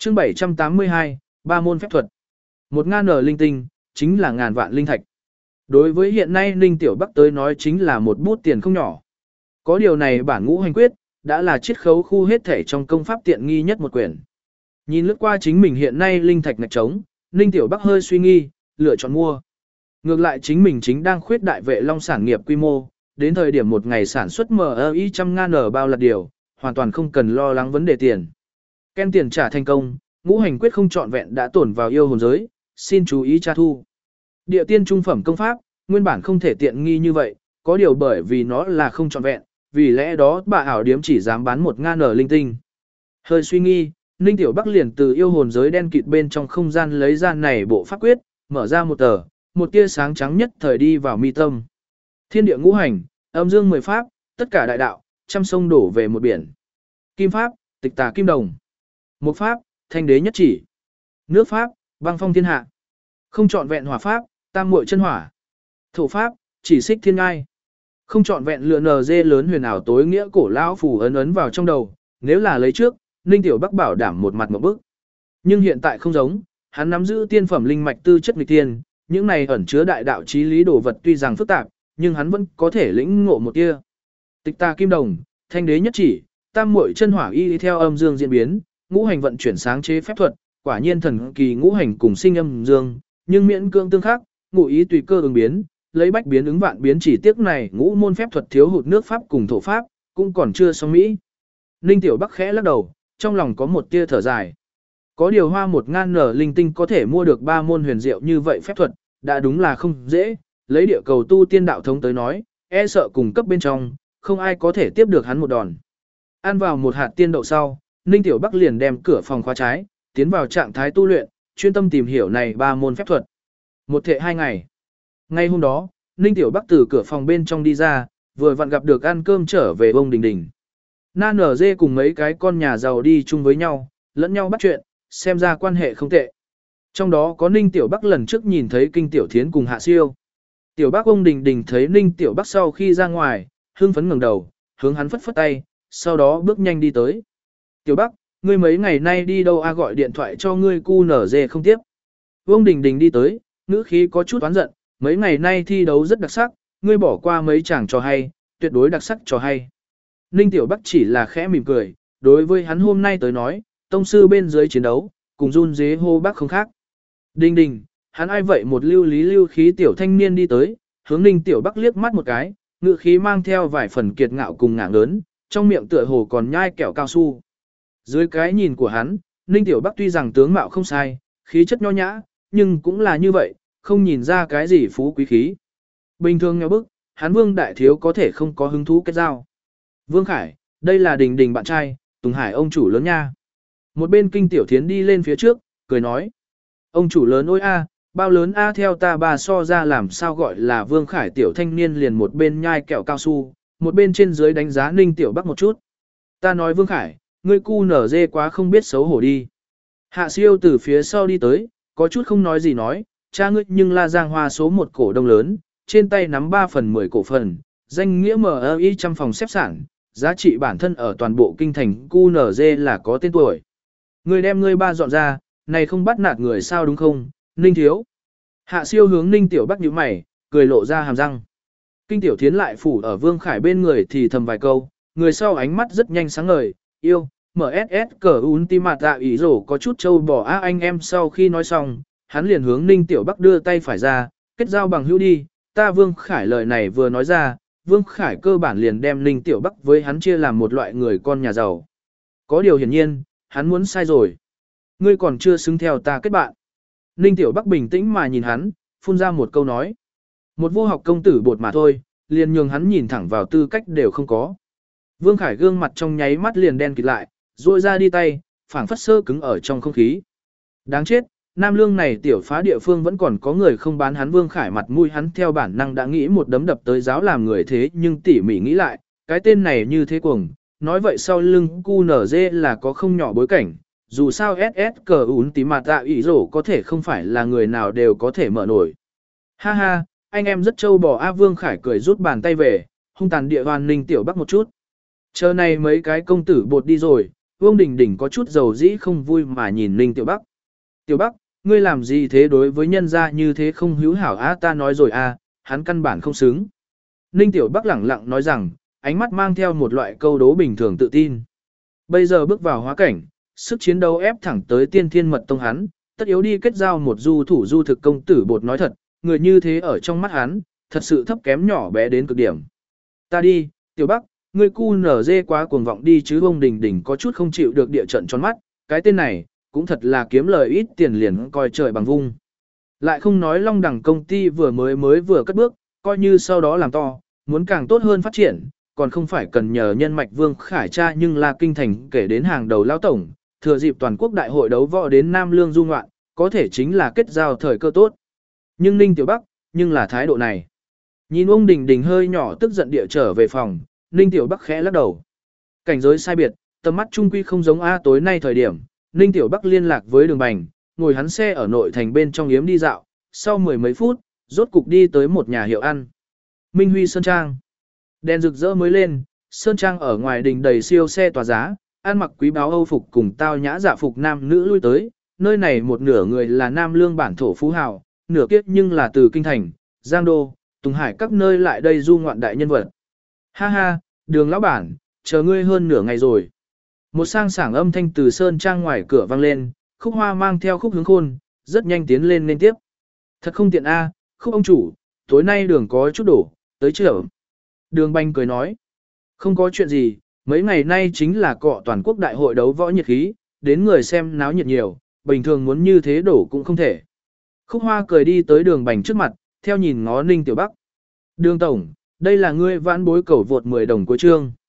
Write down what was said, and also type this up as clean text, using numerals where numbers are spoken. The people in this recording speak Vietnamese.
Chương 782, ba môn phép thuật. 1000 linh tinh, chính là ngàn vạn linh thạch. Đối với hiện nay Ninh Tiểu Bắc tới nói chính là một bút tiền không nhỏ. Có điều này bản ngũ hành quyết, đã là chiết khấu khu hết thể trong công pháp tiện nghi nhất một quyển. Nhìn lướt qua chính mình hiện nay linh thạch ngạch trống, Ninh Tiểu Bắc hơi suy nghi, lựa chọn mua. Ngược lại chính mình chính đang khuyết đại vệ long sản nghiệp quy mô, đến thời điểm một ngày sản xuất MI 100.000 bao là điều, hoàn toàn không cần lo lắng vấn đề tiền. Ken tiền trả thành công, ngũ hành quyết không trọn vẹn đã tổn vào yêu hồn giới, xin chú ý tra thu. Địa tiên trung phẩm công pháp, nguyên bản không thể tiện nghi như vậy, có điều bởi vì nó là không trọn vẹn, vì lẽ đó bà ảo điếm chỉ dám bán 1000 linh tinh. Hơi suy nghi, Ninh Tiểu Bắc liền từ yêu hồn giới đen kịt bên trong không gian lấy ra này bộ pháp quyết, mở ra một tờ, một tia sáng trắng nhất thời đi vào mi tâm. Thiên địa ngũ hành, âm dương 10 pháp, tất cả đại đạo, trăm sông đổ về một biển. Kim pháp, tịch tà kim đồng. Mộc pháp, thanh đế nhất chỉ. Nước pháp, băng phong thiên hạ. Không trọn vẹn hỏa pháp, tam muội chân hỏa. Thổ pháp, chỉ xích thiên ngai. Không trọn vẹn lựa NG lớn huyền ảo tối nghĩa cổ lão phù ấn vào trong đầu, nếu là lấy trước, Ninh Tiểu Bắc bảo đảm một mặt một bức. Nhưng hiện tại không giống, hắn nắm giữ tiên phẩm linh mạch tư chất nghịch tiên, những này ẩn chứa đại đạo chí lý đồ vật tuy rằng phức tạp, nhưng hắn vẫn có thể lĩnh ngộ một tia. Tịch tà kim đồng, thanh đế nhất chỉ, tam muội chân hỏa y theo âm dương diễn biến, ngũ hành vận chuyển sáng chế phép thuật, quả nhiên thần kỳ ngũ hành cùng sinh âm dương, nhưng miễn cương tương khắc, ngụ ý tùy cơ ứng biến, lấy bách biến ứng vạn biến chỉ tiếc này ngũ môn phép thuật thiếu hụt nước pháp cùng thổ pháp, cũng còn chưa xong mỹ. Ninh Tiểu Bắc khẽ lắc đầu, trong lòng có một tia thở dài. Có điều hoa 1000 linh tinh có thể mua được 3 môn huyền diệu như vậy phép thuật, đã đúng là không dễ, lấy địa cầu tu tiên đạo thống tới nói, e sợ cùng cấp bên trong, không ai có thể tiếp được hắn một đòn. Ăn vào một hạt tiên đậu sau, Ninh Tiểu Bắc liền đem cửa phòng khóa trái, tiến vào trạng thái tu luyện, chuyên tâm tìm hiểu này 3 môn phép thuật. Một thệ 2 ngày. Ngay hôm đó, Ninh Tiểu Bắc từ cửa phòng bên trong đi ra, vừa vặn gặp được ăn cơm trở về ông Đình Đình. Na nở dê cùng mấy cái con nhà giàu đi chung với nhau, lẫn nhau bắt chuyện, xem ra quan hệ không tệ. Trong đó có Ninh Tiểu Bắc lần trước nhìn thấy Kinh Tiểu Thiến cùng Hạ Siêu. Tiểu Bắc ông Đình Đình thấy Ninh Tiểu Bắc sau khi ra ngoài, hưng phấn ngẩng đầu, hướng hắn phất phất tay, sau đó bước nhanh đi tới. Tiểu Bắc, ngươi mấy ngày nay đi đâu a, gọi điện thoại cho ngươi cu nở dê không tiếp. Ông Đình Đình đi tới, ngữ khí có chút oán giận, mấy ngày nay thi đấu rất đặc sắc, ngươi bỏ qua mấy chàng trò hay, tuyệt đối đặc sắc trò hay. Ninh Tiểu Bắc chỉ là khẽ mỉm cười, đối với hắn hôm nay tới nói, tông sư bên dưới chiến đấu, cùng run dế hô bác không khác. Đình Đình, hắn ai vậy, một lưu lý lưu khí tiểu thanh niên đi tới, hướng Ninh Tiểu Bắc liếc mắt một cái, ngữ khí mang theo vài phần kiệt ngạo cùng ngạng lớn, trong miệng tựa hồ còn nhai kẹo cao su. Dưới cái nhìn của hắn, Ninh Tiểu Bắc tuy rằng tướng mạo không sai, khí chất nho nhã, nhưng cũng là như vậy, không nhìn ra cái gì phú quý khí. Bình thường nhau bức, hắn Vương Đại Thiếu có thể không có hứng thú kết giao. Vương Khải, đây là Đình Đình bạn trai, Tùng Hải ông chủ lớn nha. Một bên Kinh Tiểu Thiến đi lên phía trước, cười nói. Ông chủ lớn ôi a, bao lớn a, theo ta bà so ra làm sao gọi là Vương Khải tiểu thanh niên, liền một bên nhai kẹo cao su, một bên trên dưới đánh giá Ninh Tiểu Bắc một chút. Ta nói Vương Khải, ngươi cu nở dê quá không biết xấu hổ đi. Hạ Siêu từ phía sau đi tới, có chút không nói gì nói, cha ngươi nhưng là Giang Hoa số 1 cổ đông lớn, trên tay nắm 3/10 cổ phần, danh nghĩa MI trăm phòng xếp sản, giá trị bản thân ở toàn bộ kinh thành QNZ là có tên tuổi. Ngươi đem ngươi ba dọn ra, này không bắt nạt người sao đúng không, Ninh Thiếu. Hạ Siêu hướng Ninh Tiểu Bắc nhíu mày, cười lộ ra hàm răng. Kinh Tiểu Thiến lại phủ ở Vương Khải bên người thì thầm vài câu, người sau ánh mắt rất nhanh sáng ngời, yêu, MSS cờ Ultimate ý rổ có chút trâu bò á anh em. Sau khi nói xong, hắn liền hướng Ninh Tiểu Bắc đưa tay phải ra, kết giao bằng hữu đi, ta Vương Khải lời này vừa nói ra, Vương Khải cơ bản liền đem Ninh Tiểu Bắc với hắn chia làm một loại người con nhà giàu. Có điều hiển nhiên, hắn muốn sai rồi. Ngươi còn chưa xứng theo ta kết bạn. Ninh Tiểu Bắc bình tĩnh mà nhìn hắn, phun ra một câu nói. Một vô học công tử bột mà thôi, liền nhường hắn nhìn thẳng vào tư cách đều không có. Vương Khải gương mặt trong nháy mắt liền đen kịt lại, rôi ra đi tay, phảng phất sơ cứng ở trong không khí. Đáng chết, Nam Lương này tiểu phá địa phương vẫn còn có người không bán hắn. Vương Khải mặt mũi hắn theo bản năng đã nghĩ một đấm đập tới giáo làm người, thế nhưng tỉ mỉ nghĩ lại, cái tên này như thế cuồng, nói vậy sau lưng QNZ là có không nhỏ bối cảnh, dù sao SS cờ ún tí mà tạ ý rổ có thể không phải là người nào đều có thể mở nổi. Ha ha, anh em rất trâu bò a. Vương Khải cười rút bàn tay về, hung tàn địa hoàn Ninh Tiểu Bắc một chút. Chờ này mấy cái công tử bột đi rồi, Vương Đình Đình có chút dầu dĩ không vui mà nhìn Ninh Tiểu Bắc. Tiểu Bắc, ngươi làm gì thế đối với nhân gia như thế không hữu hảo á, ta nói rồi à, hắn căn bản không xứng. Ninh Tiểu Bắc lẳng lặng nói rằng, ánh mắt mang theo một loại câu đố bình thường tự tin. Bây giờ bước vào hóa cảnh, sức chiến đấu ép thẳng tới tiên thiên mật tông hắn, tất yếu đi kết giao một du thủ du thực công tử bột nói thật, người như thế ở trong mắt hắn, thật sự thấp kém nhỏ bé đến cực điểm. Ta đi, Tiểu Bắc, ngươi cu nở dê quá cuồng vọng đi chứ. Ông Đình Đình có chút không chịu được địa trận tròn mắt, cái tên này, cũng thật là kiếm lời ít tiền liền coi trời bằng vung. Lại không nói Long Đẳng công ty vừa cất bước, coi như sau đó làm to, muốn càng tốt hơn phát triển, còn không phải cần nhờ nhân mạch Vương Khải cha nhưng là kinh thành kể đến hàng đầu lao tổng, thừa dịp toàn quốc đại hội đấu võ đến Nam Lương du ngoạn, có thể chính là kết giao thời cơ tốt. Nhưng Ninh Tiểu Bắc, nhưng là thái độ này. Nhìn ông Đình Đình hơi nhỏ tức giận địa trở về phòng, Ninh Tiểu Bắc khẽ lắc đầu. Cảnh giới sai biệt, tầm mắt trung quy không giống A tối nay thời điểm, Ninh Tiểu Bắc liên lạc với Đường Bành, ngồi hắn xe ở nội thành bên trong yếm đi dạo, sau mười mấy phút, rốt cục đi tới một nhà hiệu ăn. Minh Huy Sơn Trang. Đèn rực rỡ mới lên, Sơn Trang ở ngoài đình đầy siêu xe tỏa giá, ăn mặc quý báu Âu phục cùng tao nhã dạ phục nam nữ lui tới, nơi này một nửa người là Nam Lương bản thổ phú hào, nửa kiếp nhưng là từ Kinh Thành, Giang Đô, Tùng Hải các nơi lại đây du ngoạn đại nhân vật. Ha ha, Đường lão bản, chờ ngươi hơn nửa ngày rồi. Một sang sảng âm thanh từ Sơn Trang ngoài cửa vang lên, Khúc Hoa mang theo Khúc Hướng Khôn, rất nhanh tiến lên nên tiếp. Thật không tiện a, Khúc ông chủ, tối nay đường có chút đổ, tới chở. Đường Bành cười nói, không có chuyện gì, mấy ngày nay chính là cọ toàn quốc đại hội đấu võ nhiệt khí, đến người xem náo nhiệt nhiều, bình thường muốn như thế đổ cũng không thể. Khúc Hoa cười đi tới Đường Bành trước mặt, theo nhìn ngó Ninh Tiểu Bắc. Đường Tổng, đây là ngươi vãn bối cầu vượt 10 đồng cuối chương.